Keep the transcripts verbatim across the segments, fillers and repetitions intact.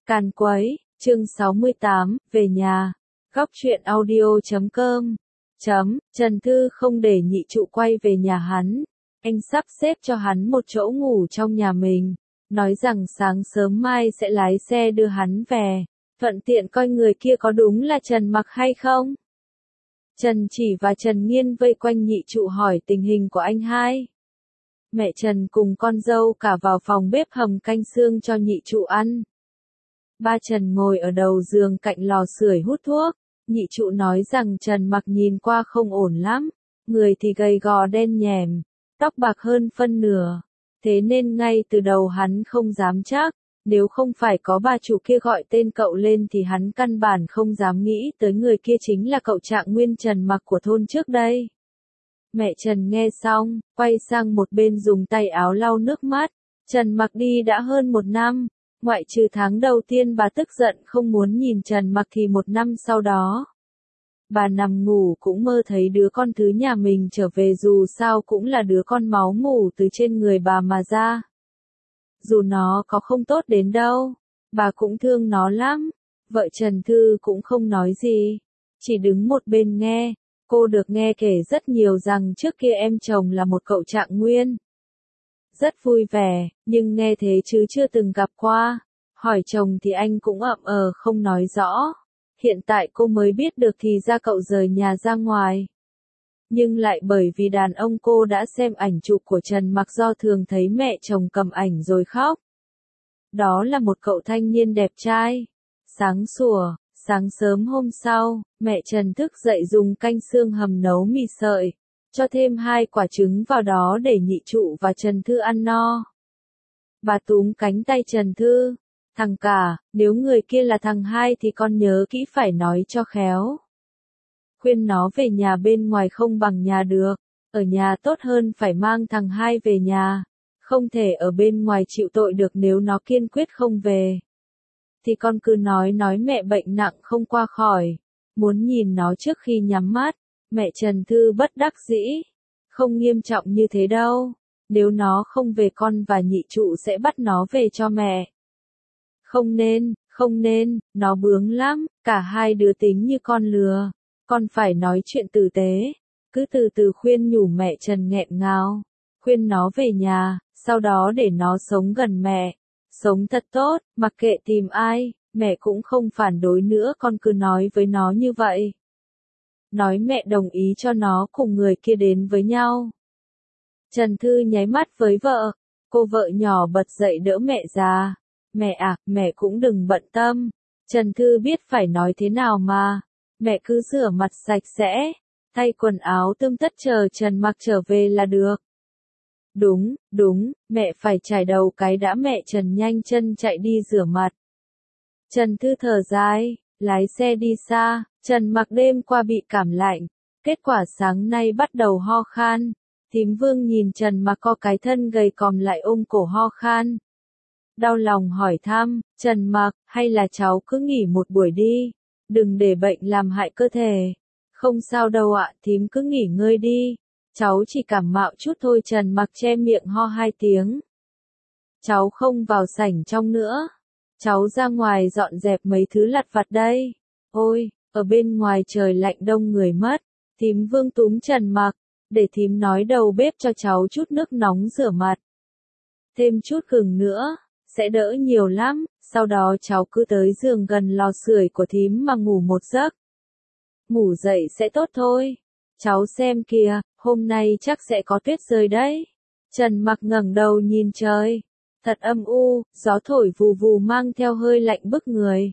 Càn Quấy, chương sáu mươi tám, về nhà. Góc truyện audio chấm com. Chấm, Trần Thư không để nhị trụ quay về nhà hắn. Anh sắp xếp cho hắn một chỗ ngủ trong nhà mình. Nói rằng sáng sớm mai sẽ lái xe đưa hắn về. Thuận tiện coi người kia có đúng là Trần Mặc hay không. Trần Chỉ và Trần Nghiên vây quanh nhị trụ hỏi tình hình của anh hai. Mẹ Trần cùng con dâu cả vào phòng bếp hầm canh xương cho nhị trụ ăn. Ba Trần ngồi ở đầu giường cạnh lò sưởi hút thuốc. Nhị trụ nói rằng Trần Mặc nhìn qua không ổn lắm. Người thì gầy gò đen nhèm, tóc bạc hơn phân nửa. Thế nên ngay từ đầu hắn không dám chắc. Nếu không phải có bà chủ kia gọi tên cậu lên thì hắn căn bản không dám nghĩ tới người kia chính là cậu Trạng Nguyên Trần Mặc của thôn trước đây. Mẹ Trần nghe xong, quay sang một bên dùng tay áo lau nước mắt. Trần Mặc đi đã hơn một năm. Ngoại trừ tháng đầu tiên bà tức giận không muốn nhìn Trần Mặc thì một năm sau đó. Bà nằm ngủ cũng mơ thấy đứa con thứ nhà mình trở về, dù sao cũng là đứa con máu mủ từ trên người bà mà ra. Dù nó có không tốt đến đâu, bà cũng thương nó lắm. Vợ Trần Thư cũng không nói gì, chỉ đứng một bên nghe. Cô được nghe kể rất nhiều rằng trước kia em chồng là một cậu Trạng Nguyên. Rất vui vẻ, nhưng nghe thế chứ chưa từng gặp qua. Hỏi chồng thì anh cũng ậm ờ không nói rõ. Hiện tại cô mới biết được thì ra cậu rời nhà ra ngoài. Nhưng lại bởi vì đàn ông cô đã xem ảnh chụp của Trần Mặc do thường thấy mẹ chồng cầm ảnh rồi khóc. Đó là một cậu thanh niên đẹp trai. Sáng sủa, sáng sớm hôm sau, mẹ Trần thức dậy dùng canh xương hầm nấu mì sợi. Cho thêm hai quả trứng vào đó để nhị trụ và Trần Thư ăn no. Bà túm cánh tay Trần Thư. Thằng cả, nếu người kia là thằng hai thì con nhớ kỹ phải nói cho khéo. Khuyên nó về nhà bên ngoài không bằng nhà được. Ở nhà tốt hơn phải mang thằng hai về nhà. Không thể ở bên ngoài chịu tội được nếu nó kiên quyết không về. Thì con cứ nói nói mẹ bệnh nặng không qua khỏi. Muốn nhìn nó trước khi nhắm mắt. Mẹ Trần Thư bất đắc dĩ. Không nghiêm trọng như thế đâu. Nếu nó không về con và nhị trụ sẽ bắt nó về cho mẹ. Không nên, không nên, nó bướng lắm, cả hai đứa tính như con lừa. Con phải nói chuyện tử tế. Cứ từ từ khuyên nhủ mẹ Trần nghẹn ngào. Khuyên nó về nhà, sau đó để nó sống gần mẹ. Sống thật tốt, mặc kệ tìm ai, mẹ cũng không phản đối nữa, con cứ nói với nó như vậy. Nói mẹ đồng ý cho nó cùng người kia đến với nhau. Trần Thư nháy mắt với vợ. Cô vợ nhỏ bật dậy đỡ mẹ già. Mẹ à, mẹ cũng đừng bận tâm. Trần Thư biết phải nói thế nào mà. Mẹ cứ rửa mặt sạch sẽ, thay quần áo tươm tất chờ Trần Mặc trở về là được. Đúng, đúng, mẹ phải chải đầu cái đã. Mẹ Trần nhanh chân chạy đi rửa mặt. Trần Thư thở dài, lái xe đi xa. Trần Mặc đêm qua bị cảm lạnh, kết quả sáng nay bắt đầu ho khan. Thím Vương nhìn Trần Mặc co cái thân gầy còm lại ôm cổ ho khan. Đau lòng hỏi thăm, Trần Mặc, hay là cháu cứ nghỉ một buổi đi, đừng để bệnh làm hại cơ thể. Không sao đâu ạ, thím cứ nghỉ ngơi đi, cháu chỉ cảm mạo chút thôi. Trần Mặc che miệng ho hai tiếng. Cháu không vào sảnh trong nữa, cháu ra ngoài dọn dẹp mấy thứ lặt vặt đây. Ôi, ở bên ngoài trời lạnh đông người mất. Thím Vương túm Trần Mặc, để thím nói đầu bếp cho cháu chút nước nóng rửa mặt. Thêm chút gừng nữa, sẽ đỡ nhiều lắm. Sau đó cháu cứ tới giường gần lò sưởi của thím mà ngủ một giấc. Ngủ dậy sẽ tốt thôi. Cháu xem kìa, hôm nay chắc sẽ có tuyết rơi đấy. Trần Mặc ngẩng đầu nhìn trời. Thật âm u, gió thổi vù vù mang theo hơi lạnh bức người.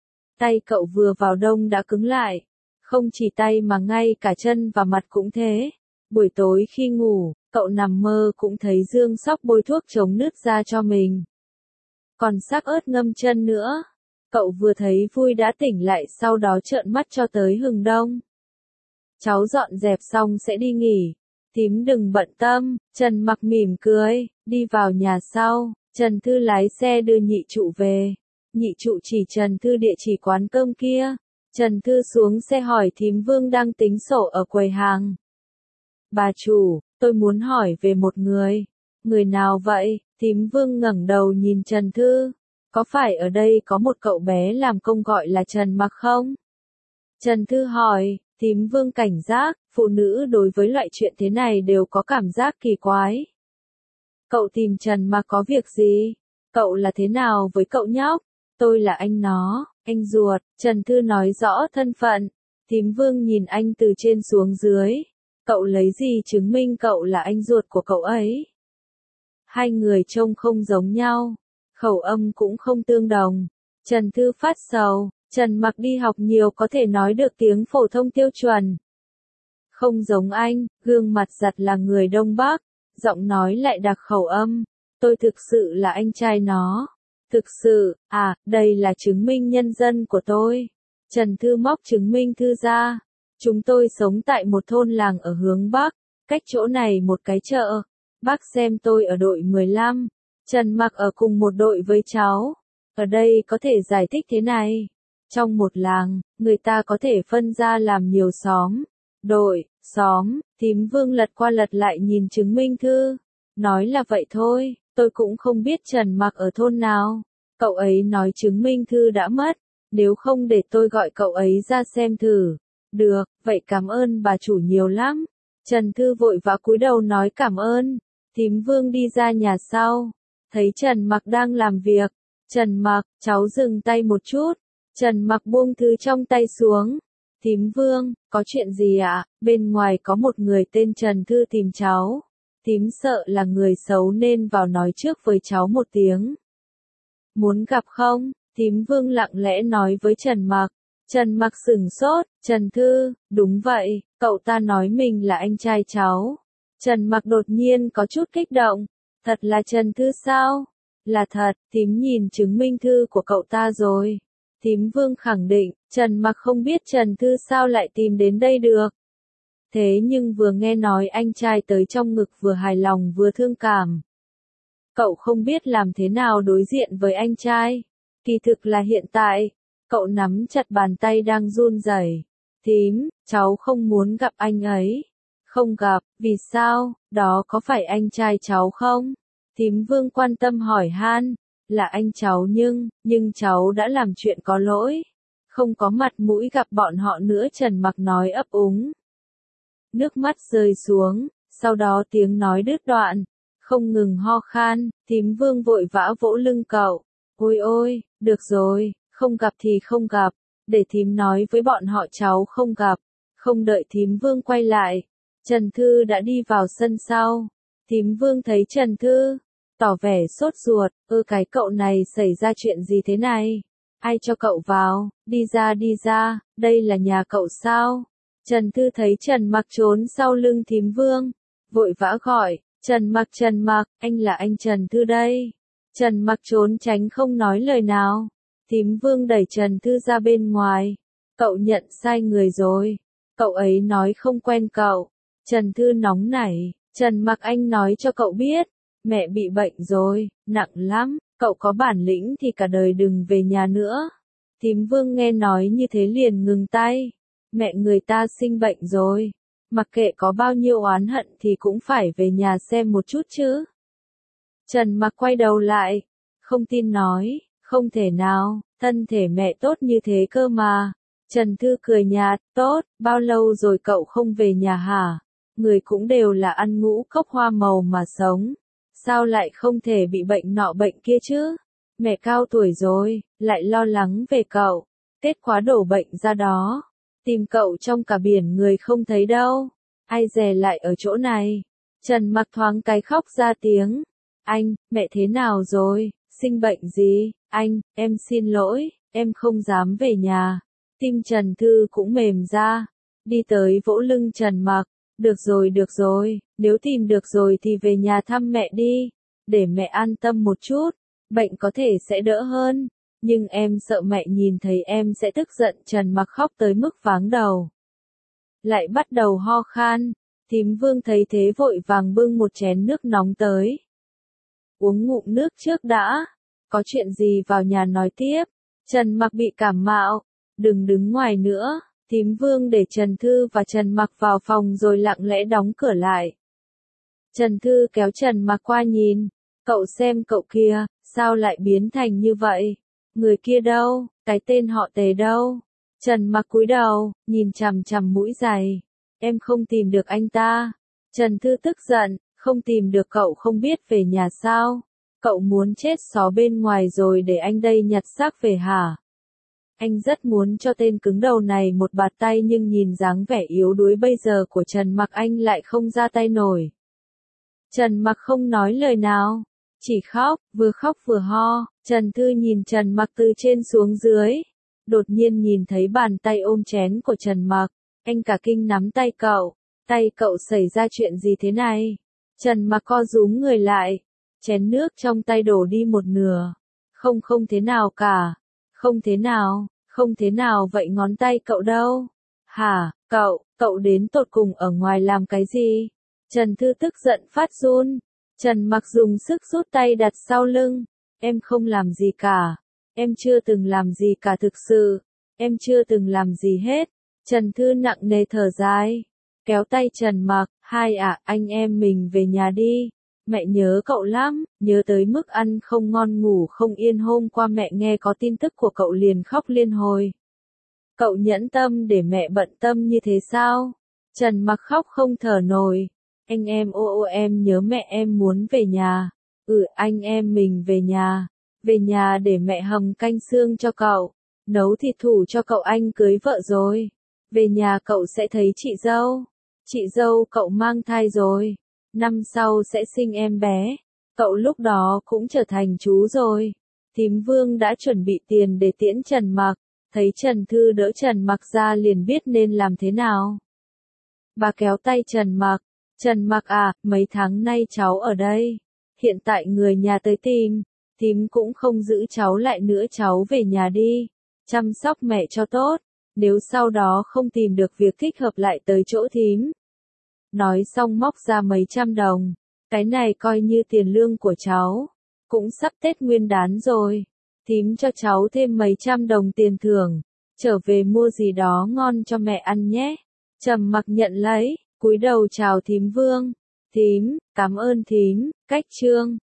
Tay cậu vừa vào đông đã cứng lại. Không chỉ tay mà ngay cả chân và mặt cũng thế. Buổi tối khi ngủ, cậu nằm mơ cũng thấy Dương Sóc bôi thuốc chống nứt ra cho mình. Còn xác ớt ngâm chân nữa. Cậu vừa thấy vui đã tỉnh lại, sau đó trợn mắt cho tới hừng đông. Cháu dọn dẹp xong sẽ đi nghỉ. Thím đừng bận tâm. Trần Mặc mỉm cười, đi vào nhà sau. Trần Thư lái xe đưa nhị trụ về. Nhị trụ chỉ Trần Thư địa chỉ quán cơm kia. Trần Thư xuống xe hỏi thím Vương đang tính sổ ở quầy hàng. Bà chủ, tôi muốn hỏi về một người. Người nào vậy? Thím Vương ngẩng đầu nhìn Trần Thư. Có phải ở đây có một cậu bé làm công gọi là Trần Mặc không? Trần Thư hỏi, Thím Vương cảnh giác, phụ nữ đối với loại chuyện thế này đều có cảm giác kỳ quái. Cậu tìm Trần Mặc có việc gì? Cậu là thế nào với cậu nhóc? Tôi là anh nó, anh ruột, Trần Thư nói rõ thân phận. Thím Vương nhìn anh từ trên xuống dưới. Cậu lấy gì chứng minh cậu là anh ruột của cậu ấy? Hai người trông không giống nhau, khẩu âm cũng không tương đồng. Trần Thư phát sầu, Trần Mặc đi học nhiều có thể nói được tiếng phổ thông tiêu chuẩn. Không giống anh, gương mặt giặt là người Đông Bắc, giọng nói lại đặc khẩu âm. Tôi thực sự là anh trai nó. Thực sự, à, đây là chứng minh nhân dân của tôi. Trần Thư móc chứng minh thư ra. Chúng tôi sống tại một thôn làng ở hướng Bắc, cách chỗ này một cái chợ. Bác xem tôi ở đội mười lăm, Trần Mặc ở cùng một đội với cháu. Ở đây có thể giải thích thế này. Trong một làng, người ta có thể phân ra làm nhiều xóm, đội, xóm. Thím Vương lật qua lật lại nhìn chứng minh thư. Nói là vậy thôi, tôi cũng không biết Trần Mặc ở thôn nào. Cậu ấy nói chứng minh thư đã mất, nếu không để tôi gọi cậu ấy ra xem thử. Được, vậy cảm ơn bà chủ nhiều lắm. Trần Thư vội vã cúi đầu nói cảm ơn. Thím Vương đi ra nhà sau, thấy Trần Mặc đang làm việc. Trần Mặc, cháu dừng tay một chút. Trần Mặc buông thư trong tay xuống. Thím Vương, có chuyện gì ạ? Bên ngoài có một người tên Trần Thư tìm cháu. Thím sợ là người xấu nên vào nói trước với cháu một tiếng. Muốn gặp không? Thím Vương lặng lẽ nói với Trần Mặc. Trần Mặc sửng sốt, Trần Thư, đúng vậy, cậu ta nói mình là anh trai cháu. Trần Mặc đột nhiên có chút kích động. Thật là Trần Thư sao? Là thật, thím nhìn chứng minh thư của cậu ta rồi. Thím Vương khẳng định, Trần Mặc không biết Trần Thư sao lại tìm đến đây được. Thế nhưng vừa nghe nói anh trai tới trong ngực vừa hài lòng vừa thương cảm. Cậu không biết làm thế nào đối diện với anh trai. Kỳ thực là hiện tại, cậu nắm chặt bàn tay đang run rẩy. Thím, cháu không muốn gặp anh ấy. Không gặp, vì sao, đó có phải anh trai cháu không? Thím Vương quan tâm hỏi han. Là anh cháu nhưng, nhưng cháu đã làm chuyện có lỗi. Không có mặt mũi gặp bọn họ nữa, Trần Mặc nói ấp úng. Nước mắt rơi xuống, sau đó tiếng nói đứt đoạn, không ngừng ho khan. Thím Vương vội vã vỗ lưng cậu. Ôi ôi, được rồi, không gặp thì không gặp, để thím nói với bọn họ cháu không gặp. Không đợi thím Vương quay lại, Trần Thư đã đi vào sân sau. Thím Vương thấy Trần Thư, tỏ vẻ sốt ruột, ơ cái cậu này xảy ra chuyện gì thế này? Ai cho cậu vào? Đi ra đi ra, đây là nhà cậu sao? Trần Thư thấy Trần Mặc trốn sau lưng thím Vương, vội vã gọi, Trần Mặc Trần Mặc, anh là anh Trần Thư đây. Trần Mặc trốn tránh không nói lời nào. Thím Vương đẩy Trần Thư ra bên ngoài. Cậu nhận sai người rồi. Cậu ấy nói không quen cậu. Trần Thư nóng nảy. Trần Mặc anh nói cho cậu biết. Mẹ bị bệnh rồi, nặng lắm. Cậu có bản lĩnh thì cả đời đừng về nhà nữa. Thím Vương nghe nói như thế liền ngừng tay. Mẹ người ta sinh bệnh rồi. Mặc kệ có bao nhiêu oán hận thì cũng phải về nhà xem một chút chứ. Trần Mặc quay đầu lại. Không tin nói, không thể nào, thân thể mẹ tốt như thế cơ mà. Trần Thư cười nhạt, tốt, bao lâu rồi cậu không về nhà hả? Người cũng đều là ăn ngũ cốc hoa màu mà sống. Sao lại không thể bị bệnh nọ bệnh kia chứ? Mẹ cao tuổi rồi, lại lo lắng về cậu. Tết quá đổ bệnh ra đó. Tìm cậu trong cả biển người không thấy đâu. Ai dè lại ở chỗ này. Trần Mặc thoáng cái khóc ra tiếng. Anh, mẹ thế nào rồi? Sinh bệnh gì? Anh, em xin lỗi, em không dám về nhà. Tim Trần Thư cũng mềm ra. Đi tới vỗ lưng Trần Mặc. Được rồi được rồi, nếu tìm được rồi thì về nhà thăm mẹ đi. Để mẹ an tâm một chút. Bệnh có thể sẽ đỡ hơn. Nhưng em sợ mẹ nhìn thấy em sẽ tức giận. Trần Mặc khóc tới mức váng đầu. Lại bắt đầu ho khan. Thím Vương thấy thế vội vàng bưng một chén nước nóng tới. Uống ngụm nước trước đã. Có chuyện gì vào nhà nói tiếp. Trần Mặc bị cảm mạo. Đừng đứng ngoài nữa. Thím Vương để Trần Thư và Trần Mặc vào phòng rồi lặng lẽ đóng cửa lại. Trần Thư kéo Trần Mặc qua nhìn. Cậu xem cậu kia, sao lại biến thành như vậy? Người kia đâu? Cái tên họ Tề đâu? Trần Mặc cúi đầu, nhìn chằm chằm mũi giày. Em không tìm được anh ta. Trần Thư tức giận, không tìm được cậu không biết về nhà sao? Cậu muốn chết xó bên ngoài rồi để anh đây nhặt xác về hả? Anh rất muốn cho tên cứng đầu này một bạt tay nhưng nhìn dáng vẻ yếu đuối bây giờ của Trần Mặc anh lại không ra tay nổi. Trần Mặc không nói lời nào, chỉ khóc, vừa khóc vừa ho. Trần Thư nhìn Trần Mặc từ trên xuống dưới, đột nhiên nhìn thấy bàn tay ôm chén của Trần Mặc, anh cả kinh nắm tay cậu, tay cậu xảy ra chuyện gì thế này? Trần Mặc co rúm người lại, chén nước trong tay đổ đi một nửa. Không không thế nào cả, không thế nào, không thế nào vậy ngón tay cậu đâu? Hả, cậu, cậu đến tột cùng ở ngoài làm cái gì? Trần Thư tức giận phát run. Trần Mặc dùng sức rút tay đặt sau lưng. Em không làm gì cả. Em chưa từng làm gì cả thực sự. Em chưa từng làm gì hết. Trần Thư nặng nề thở dài. Kéo tay Trần Mặc. Hai ạ, à, anh em mình về nhà đi. Mẹ nhớ cậu lắm. Nhớ tới mức ăn không ngon ngủ không yên. Hôm qua mẹ nghe có tin tức của cậu liền khóc liên hồi. Cậu nhẫn tâm để mẹ bận tâm như thế sao? Trần Mặc khóc không thở nổi. Anh em ô ô em nhớ mẹ em muốn về nhà. Ừ anh em mình về nhà. Về nhà để mẹ hầm canh xương cho cậu. Nấu thịt thủ cho cậu anh cưới vợ rồi. Về nhà cậu sẽ thấy chị dâu. Chị dâu cậu mang thai rồi. Năm sau sẽ sinh em bé. Cậu lúc đó cũng trở thành chú rồi. Thím Vương đã chuẩn bị tiền để tiễn Trần Mặc. Thấy Trần Thư đỡ Trần Mặc ra liền biết nên làm thế nào. Bà kéo tay Trần Mặc. Trần Mặc à, mấy tháng nay cháu ở đây. Hiện tại người nhà tới tìm. Thím cũng không giữ cháu lại nữa, cháu về nhà đi. Chăm sóc mẹ cho tốt. Nếu sau đó không tìm được việc thích hợp lại tới chỗ thím. Nói xong móc ra mấy trăm đồng. Cái này coi như tiền lương của cháu. Cũng sắp Tết Nguyên đán rồi. Thím cho cháu thêm mấy trăm đồng tiền thưởng. Trở về mua gì đó ngon cho mẹ ăn nhé. Trầm Mặc nhận lấy, cúi đầu chào thím Vương. Thím, cảm ơn thím. Cách chương